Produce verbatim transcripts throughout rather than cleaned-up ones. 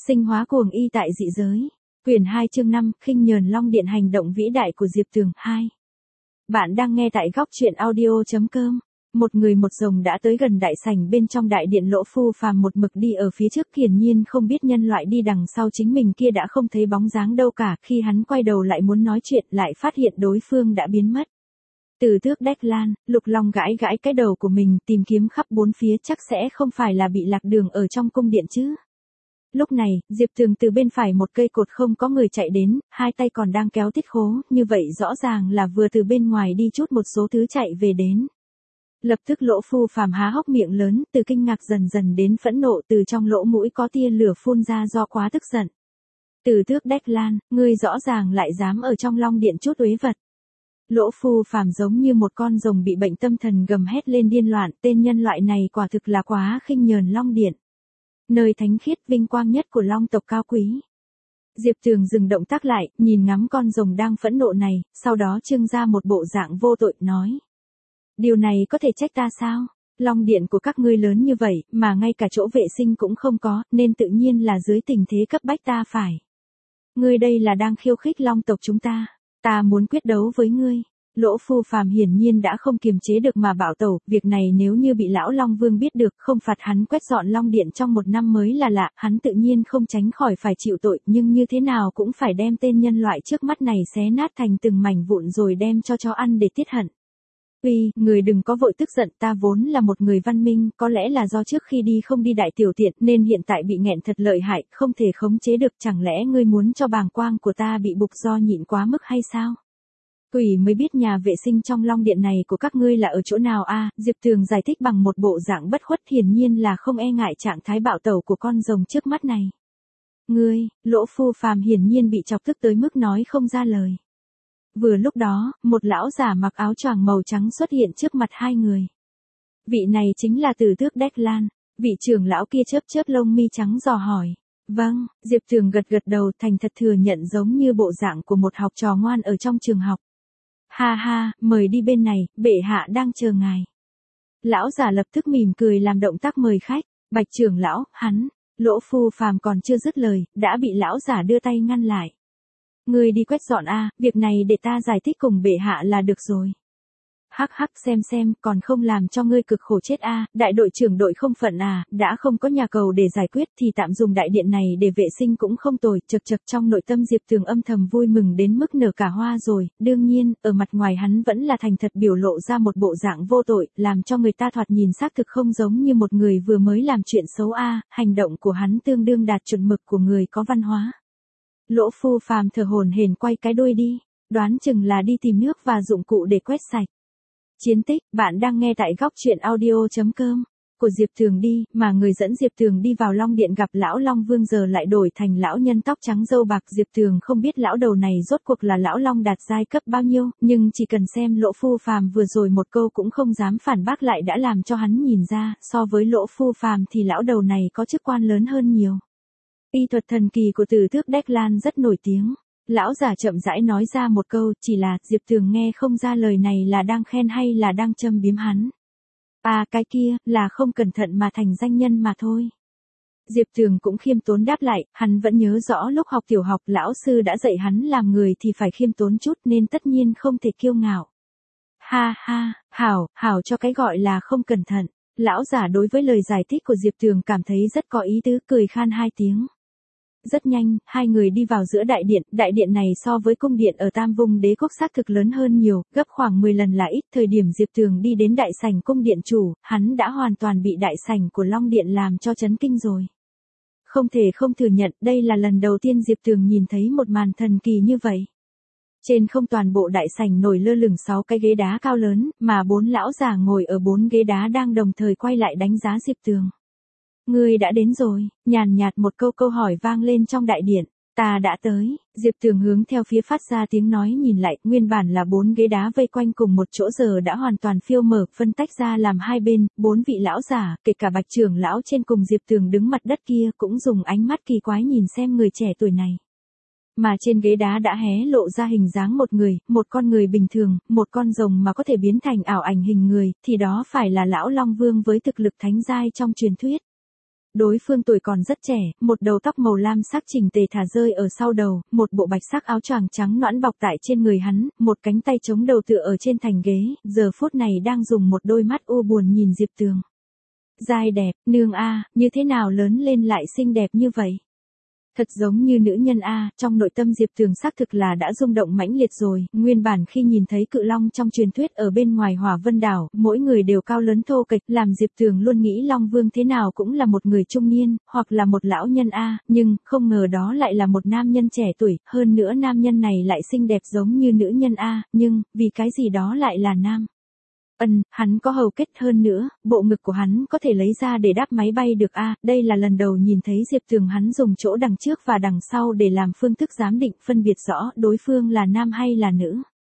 Sinh hóa cuồng y tại dị giới. Quyển hai chương năm, khinh nhờn long điện hành động vĩ đại của Diệp Tường hai. Bạn đang nghe tại góc truyện audio.com. Một người một rồng đã tới gần đại sảnh bên trong đại điện. Lỗ Phu Phàm một mực đi ở phía trước, hiển nhiên không biết nhân loại đi đằng sau chính mình kia đã không thấy bóng dáng đâu cả. Khi hắn quay đầu lại muốn nói chuyện, lại phát hiện đối phương đã biến mất. Từ Tước Đách Lan, Lục Long gãi gãi cái đầu của mình, tìm kiếm khắp bốn phía, chắc sẽ không phải là bị lạc đường ở trong cung điện chứ. Lúc này, Diệp Tường từ bên phải một cây cột không có người chạy đến, hai tay còn đang kéo tiết khố, như vậy rõ ràng là vừa từ bên ngoài đi chút một số thứ chạy về đến. Lập tức Lỗ Phu Phàm há hốc miệng lớn, từ kinh ngạc dần dần đến phẫn nộ, từ trong lỗ mũi có tia lửa phun ra do quá tức giận. Từ Tước Đách Lan, ngươi rõ ràng lại dám ở trong long điện chút uế vật. Lỗ Phu Phàm giống như một con rồng bị bệnh tâm thần gầm hét lên điên loạn, tên nhân loại này quả thực là quá khinh nhờn long điện. Nơi thánh khiết vinh quang nhất của long tộc cao quý. Diệp Tường dừng động tác lại, nhìn ngắm con rồng đang phẫn nộ này, sau đó trưng ra một bộ dạng vô tội, nói. Điều này có thể trách ta sao? Long điện của các ngươi lớn như vậy, mà ngay cả chỗ vệ sinh cũng không có, nên tự nhiên là dưới tình thế cấp bách ta phải. Ngươi đây là đang khiêu khích long tộc chúng ta. Ta muốn quyết đấu với ngươi. Lỗ Phu Phàm hiển nhiên đã không kiềm chế được mà bảo tẩu, việc này nếu như bị lão Long Vương biết được, không phạt hắn quét dọn Long Điện trong một năm mới là lạ, hắn tự nhiên không tránh khỏi phải chịu tội, nhưng như thế nào cũng phải đem tên nhân loại trước mắt này xé nát thành từng mảnh vụn rồi đem cho chó ăn để tiết hận. Uy, người đừng có vội tức giận, ta vốn là một người văn minh, có lẽ là do trước khi đi không đi đại tiểu tiện nên hiện tại bị nghẹn thật lợi hại, không thể khống chế được, chẳng lẽ ngươi muốn cho bàng quang của ta bị bục do nhịn quá mức hay sao? Quỷ mới biết nhà vệ sinh trong long điện này của các ngươi là ở chỗ nào a? À, Diệp Tường giải thích bằng một bộ dạng bất khuất, hiển nhiên là không e ngại trạng thái bạo tẩu của con rồng trước mắt này. Ngươi, Lỗ Phu Phàm hiển nhiên bị chọc tức tới mức nói không ra lời. Vừa lúc đó, một lão giả mặc áo choàng màu trắng xuất hiện trước mặt hai người. Vị này chính là Từ Tước Đách Lan. Vị trưởng lão kia chớp chớp lông mi trắng dò hỏi. Vâng, Diệp Tường gật gật đầu, thành thật thừa nhận giống như bộ dạng của một học trò ngoan ở trong trường học. Ha ha, mời đi bên này, bệ hạ đang chờ ngài. Lão giả lập tức mỉm cười làm động tác mời khách. Bạch trưởng lão, hắn. Lỗ Phu Phàm còn chưa dứt lời, đã bị lão giả đưa tay ngăn lại. Ngươi đi quét dọn a, việc này để ta giải thích cùng bệ hạ là được rồi. Hắc hắc, xem xem, còn không làm cho ngươi cực khổ chết a, đại đội trưởng đội không phận à, đã không có nhà cầu để giải quyết thì tạm dùng đại điện này để vệ sinh cũng không tồi. Chật chật, trong nội tâm Diệp Tường âm thầm vui mừng đến mức nở cả hoa rồi, đương nhiên, ở mặt ngoài hắn vẫn là thành thật biểu lộ ra một bộ dạng vô tội, làm cho người ta thoạt nhìn xác thực không giống như một người vừa mới làm chuyện xấu a, hành động của hắn tương đương đạt chuẩn mực của người có văn hóa. Lỗ Phu Phàm thở hổn hển quay cái đuôi đi, đoán chừng là đi tìm nước và dụng cụ để quét sạch. Chiến tích, bạn đang nghe tại góc truyện audio.com. Của Diệp Tường đi, mà người dẫn Diệp Tường đi vào Long Điện gặp lão Long Vương giờ lại đổi thành lão nhân tóc trắng râu bạc. Diệp Tường không biết lão đầu này rốt cuộc là lão Long đạt giai cấp bao nhiêu, nhưng chỉ cần xem Lỗ Phu Phàm vừa rồi một câu cũng không dám phản bác lại đã làm cho hắn nhìn ra, so với Lỗ Phu Phàm thì lão đầu này có chức quan lớn hơn nhiều. Y thuật thần kỳ của Từ Tước Đách Lan rất nổi tiếng. Lão giả chậm rãi nói ra một câu, chỉ là Diệp Tường nghe không ra lời này là đang khen hay là đang châm biếm hắn. À, cái kia, là không cẩn thận mà thành danh nhân mà thôi. Diệp Tường cũng khiêm tốn đáp lại, hắn vẫn nhớ rõ lúc học tiểu học lão sư đã dạy hắn làm người thì phải khiêm tốn chút nên tất nhiên không thể kiêu ngạo. Ha ha, hảo, hảo cho cái gọi là không cẩn thận. Lão giả đối với lời giải thích của Diệp Tường cảm thấy rất có ý tứ, cười khan hai tiếng. Rất nhanh, hai người đi vào giữa đại điện, đại điện này so với cung điện ở Tam Vùng Đế quốc xác thực lớn hơn nhiều, gấp khoảng mười lần là ít. Thời điểm Diệp Tường đi đến đại sảnh cung điện chủ, hắn đã hoàn toàn bị đại sảnh của Long Điện làm cho chấn kinh rồi. Không thể không thừa nhận, đây là lần đầu tiên Diệp Tường nhìn thấy một màn thần kỳ như vậy. Trên không toàn bộ đại sảnh nổi lơ lửng sáu cái ghế đá cao lớn, mà bốn lão già ngồi ở bốn ghế đá đang đồng thời quay lại đánh giá Diệp Tường. Ngươi đã đến rồi, nhàn nhạt một câu câu hỏi vang lên trong đại điện. Ta đã tới. Diệp Tường hướng theo phía phát ra tiếng nói nhìn lại, nguyên bản là bốn ghế đá vây quanh cùng một chỗ giờ đã hoàn toàn phiêu mở, phân tách ra làm hai bên, bốn vị lão giả, kể cả Bạch trưởng lão trên cùng Diệp Tường đứng mặt đất kia cũng dùng ánh mắt kỳ quái nhìn xem người trẻ tuổi này. Mà trên ghế đá đã hé lộ ra hình dáng một người, một con người bình thường, một con rồng mà có thể biến thành ảo ảnh hình người, thì đó phải là lão Long Vương với thực lực thánh giai trong truyền thuyết. Đối phương tuổi còn rất trẻ, một đầu tóc màu lam sắc chỉnh tề thả rơi ở sau đầu, một bộ bạch sắc áo choàng trắng nõn bọc tại trên người hắn, một cánh tay chống đầu tựa ở trên thành ghế, giờ phút này đang dùng một đôi mắt u buồn nhìn Diệp Tường. Giai đẹp, nương a, như thế nào lớn lên lại xinh đẹp như vậy? Thật giống như nữ nhân a, trong nội tâm Diệp Tường xác thực là đã rung động mãnh liệt rồi, nguyên bản khi nhìn thấy cự long trong truyền thuyết ở bên ngoài Hỏa Vân đảo, mỗi người đều cao lớn thô kệch, làm Diệp Tường luôn nghĩ Long Vương thế nào cũng là một người trung niên, hoặc là một lão nhân a, nhưng không ngờ đó lại là một nam nhân trẻ tuổi, hơn nữa nam nhân này lại xinh đẹp giống như nữ nhân a, nhưng vì cái gì đó lại là nam. Ân, hắn có hầu kết hơn nữa, bộ ngực của hắn có thể lấy ra để đáp máy bay được a, đây là lần đầu nhìn thấy Diệp Tường hắn dùng chỗ đằng trước và đằng sau để làm phương thức giám định phân biệt rõ đối phương là nam hay là nữ.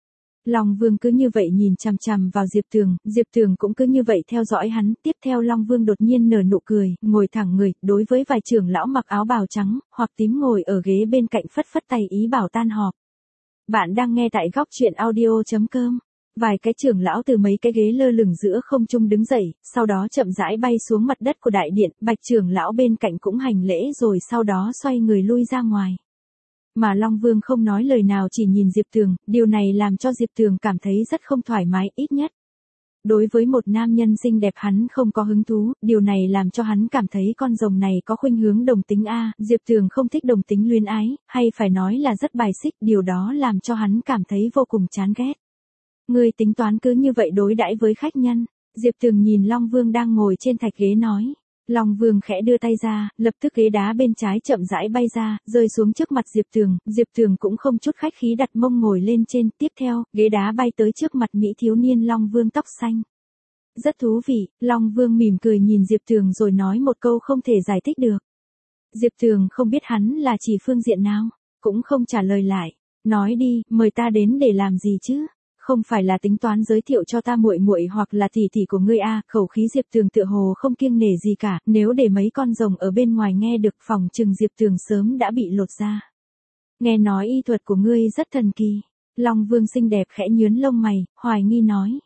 Long Vương cứ như vậy nhìn chằm chằm vào Diệp Tường, Diệp Tường cũng cứ như vậy theo dõi hắn, tiếp theo Long Vương đột nhiên nở nụ cười, ngồi thẳng người, đối với vài trưởng lão mặc áo bào trắng, hoặc tím ngồi ở ghế bên cạnh phất phất tay ý bảo tan họp. Bạn đang nghe tại góc truyện audio chấm com. Vài cái trưởng lão từ mấy cái ghế lơ lửng giữa không trung đứng dậy, sau đó chậm rãi bay xuống mặt đất của đại điện, Bạch trưởng lão bên cạnh cũng hành lễ rồi sau đó xoay người lui ra ngoài. Mà Long Vương không nói lời nào chỉ nhìn Diệp Tường, điều này làm cho Diệp Tường cảm thấy rất không thoải mái, ít nhất. Đối với một nam nhân xinh đẹp hắn không có hứng thú, điều này làm cho hắn cảm thấy con rồng này có khuynh hướng đồng tính a, Diệp Tường không thích đồng tính luyến ái, hay phải nói là rất bài xích, điều đó làm cho hắn cảm thấy vô cùng chán ghét. Ngươi tính toán cứ như vậy đối đãi với khách nhân. Diệp Tường nhìn Long Vương đang ngồi trên thạch ghế nói. Long Vương khẽ đưa tay ra, lập tức ghế đá bên trái chậm rãi bay ra, rơi xuống trước mặt Diệp Tường, Diệp Tường cũng không chút khách khí đặt mông ngồi lên trên, tiếp theo, ghế đá bay tới trước mặt mỹ thiếu niên Long Vương tóc xanh. Rất thú vị, Long Vương mỉm cười nhìn Diệp Tường rồi nói một câu không thể giải thích được. Diệp Tường không biết hắn là chỉ phương diện nào, cũng không trả lời lại, nói đi, mời ta đến để làm gì chứ? Không phải là tính toán giới thiệu cho ta muội muội hoặc là tỷ tỷ của ngươi a, khẩu khí Diệp Tường tựa hồ không kiêng nể gì cả, nếu để mấy con rồng ở bên ngoài nghe được phòng trừng Diệp Tường sớm đã bị lột da. Nghe nói y thuật của ngươi rất thần kỳ. Long Vương xinh đẹp khẽ nhướng lông mày, hoài nghi nói.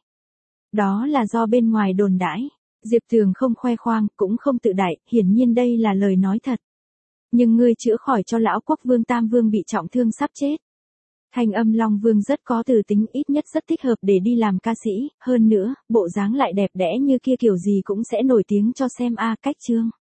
Đó là do bên ngoài đồn đãi. Diệp Tường không khoe khoang, cũng không tự đại, hiển nhiên đây là lời nói thật. Nhưng ngươi chữa khỏi cho lão quốc vương Tam Vương bị trọng thương sắp chết. Thanh âm Long Vương rất có từ tính, ít nhất rất thích hợp để đi làm ca sĩ, hơn nữa, bộ dáng lại đẹp đẽ như kia kiểu gì cũng sẽ nổi tiếng cho xem a, cách chương.